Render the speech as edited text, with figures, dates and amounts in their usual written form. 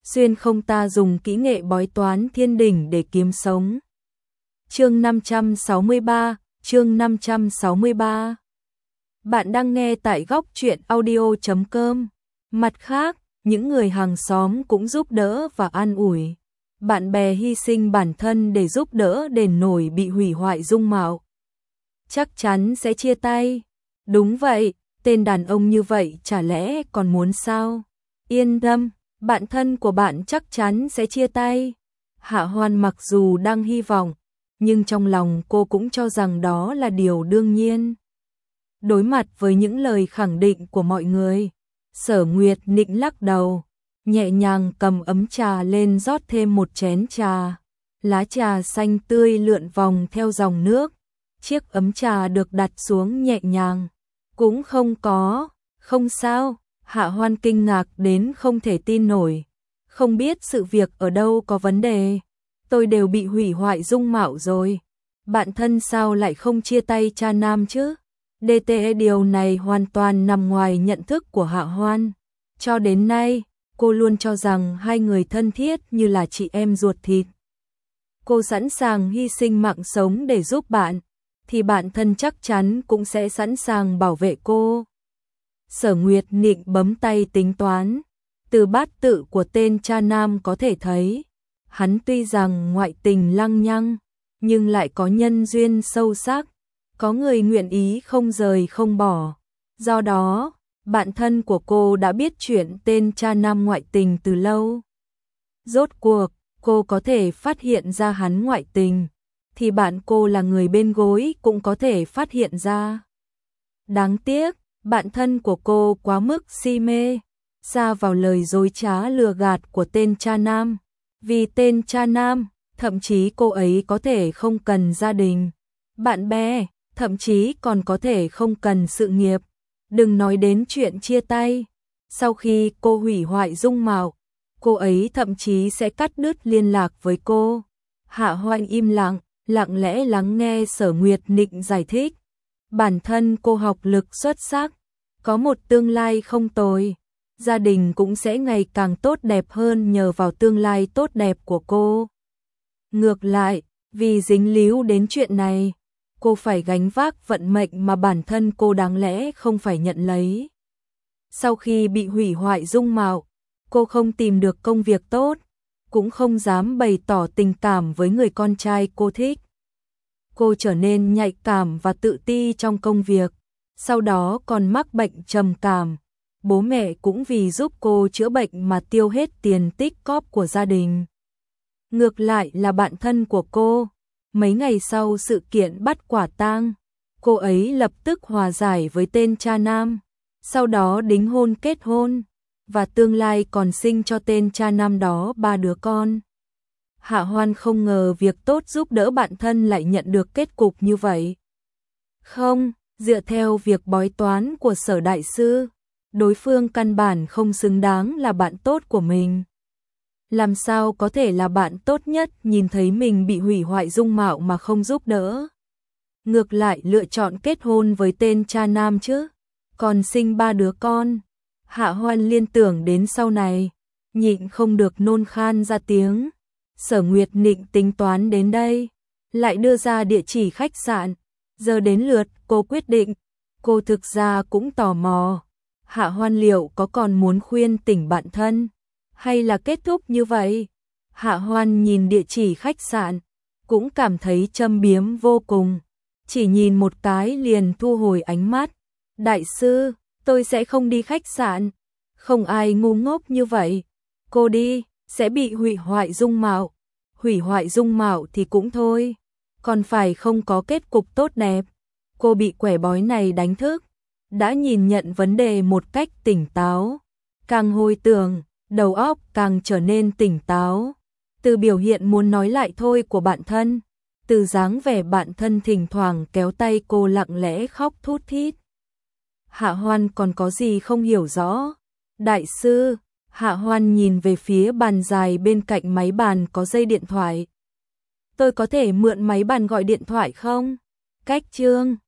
xuyên không ta dùng kỹ nghệ bói toán thiên đỉnh để kiếm sống. Chương 563. Bạn đang nghe tại góc truyện audio.com. Mặt khác, những người hàng xóm cũng giúp đỡ và an ủi. Bạn bè hy sinh bản thân để giúp đỡ đền nổi bị hủy hoại dung mạo. Chắc chắn sẽ chia tay. Đúng vậy, tên đàn ông như vậy chả lẽ còn muốn sao? Yên tâm, bạn thân của bạn chắc chắn sẽ chia tay. Hạ Hoan mặc dù đang hy vọng, nhưng trong lòng cô cũng cho rằng đó là điều đương nhiên. Đối mặt với những lời khẳng định của mọi người, Sở Nguyệt Nịnh lắc đầu, nhẹ nhàng cầm ấm trà lên rót thêm một chén trà. Lá trà xanh tươi lượn vòng theo dòng nước. Chiếc ấm trà được đặt xuống nhẹ nhàng. Cũng không sao. Hạ Hoan kinh ngạc đến không thể tin nổi. Không biết sự việc ở đâu có vấn đề. Tôi đều bị hủy hoại dung mạo rồi. Bạn thân sao lại không chia tay cha nam chứ? DTE điều này hoàn toàn nằm ngoài nhận thức của Hạ Hoan. Cho đến nay, cô luôn cho rằng hai người thân thiết như là chị em ruột thịt. Cô sẵn sàng hy sinh mạng sống để giúp bạn, thì bạn thân chắc chắn cũng sẽ sẵn sàng bảo vệ cô. Sở Nguyệt Nịnh bấm tay tính toán. Từ bát tự của tên cha nam có thể thấy, hắn tuy rằng ngoại tình lăng nhăng, nhưng lại có nhân duyên sâu sắc, có người nguyện ý không rời không bỏ. Do đó, bạn thân của cô đã biết chuyện tên cha nam ngoại tình từ lâu. Rốt cuộc, cô có thể phát hiện ra hắn ngoại tình, thì bạn cô là người bên gối cũng có thể phát hiện ra. Đáng tiếc, bạn thân của cô quá mức si mê, sa vào lời dối trá lừa gạt của tên cha nam. Vì tên cha nam, thậm chí cô ấy có thể không cần gia đình, bạn bè, thậm chí còn có thể không cần sự nghiệp. Đừng nói đến chuyện chia tay. Sau khi cô hủy hoại dung mạo, cô ấy thậm chí sẽ cắt đứt liên lạc với cô. Hạ Hoan im lặng, lặng lẽ lắng nghe Sở Nguyệt Nịnh giải thích. Bản thân cô học lực xuất sắc, có một tương lai không tồi. Gia đình cũng sẽ ngày càng tốt đẹp hơn nhờ vào tương lai tốt đẹp của cô. Ngược lại, vì dính líu đến chuyện này, cô phải gánh vác vận mệnh mà bản thân cô đáng lẽ không phải nhận lấy. Sau khi bị hủy hoại dung mạo, cô không tìm được công việc tốt, cũng không dám bày tỏ tình cảm với người con trai cô thích. Cô trở nên nhạy cảm và tự ti trong công việc, sau đó còn mắc bệnh trầm cảm. Bố mẹ cũng vì giúp cô chữa bệnh mà tiêu hết tiền tích cóp của gia đình. Ngược lại là bạn thân của cô, mấy ngày sau sự kiện bắt quả tang, cô ấy lập tức hòa giải với tên cha nam, sau đó đính hôn kết hôn, và tương lai còn sinh cho tên cha nam đó 3 đứa con. Hạ Hoan không ngờ việc tốt giúp đỡ bạn thân lại nhận được kết cục như vậy. Không, dựa theo việc bói toán của Sở đại sư, đối phương căn bản không xứng đáng là bạn tốt của mình. Làm sao có thể là bạn tốt nhất nhìn thấy mình bị hủy hoại dung mạo mà không giúp đỡ? Ngược lại lựa chọn kết hôn với tên cha nam chứ, còn sinh 3 đứa con. Hạ Hoan liên tưởng đến sau này, nhịn không được nôn khan ra tiếng. Sở Nguyệt Nịnh tính toán đến đây, lại đưa ra địa chỉ khách sạn. Giờ đến lượt cô quyết định. Cô thực ra cũng tò mò, Hạ Hoan liệu có còn muốn khuyên tỉnh bạn thân, hay là kết thúc như vậy? Hạ Hoan nhìn địa chỉ khách sạn, cũng cảm thấy châm biếm vô cùng. Chỉ nhìn một cái liền thu hồi ánh mắt. Đại sư, tôi sẽ không đi khách sạn. Không ai ngu ngốc như vậy. Cô đi, sẽ bị hủy hoại dung mạo. Hủy hoại dung mạo thì cũng thôi, còn phải không có kết cục tốt đẹp. Cô bị quẻ bói này đánh thức, đã nhìn nhận vấn đề một cách tỉnh táo. Càng hồi tưởng, đầu óc càng trở nên tỉnh táo. Từ biểu hiện muốn nói lại thôi của bạn thân, từ dáng vẻ bạn thân thỉnh thoảng kéo tay cô lặng lẽ khóc thút thít. Hạ Hoan còn có gì không hiểu rõ. Đại sư, Hạ Hoan nhìn về phía bàn dài bên cạnh máy bàn có dây điện thoại. Tôi có thể mượn máy bàn gọi điện thoại không? Cách chương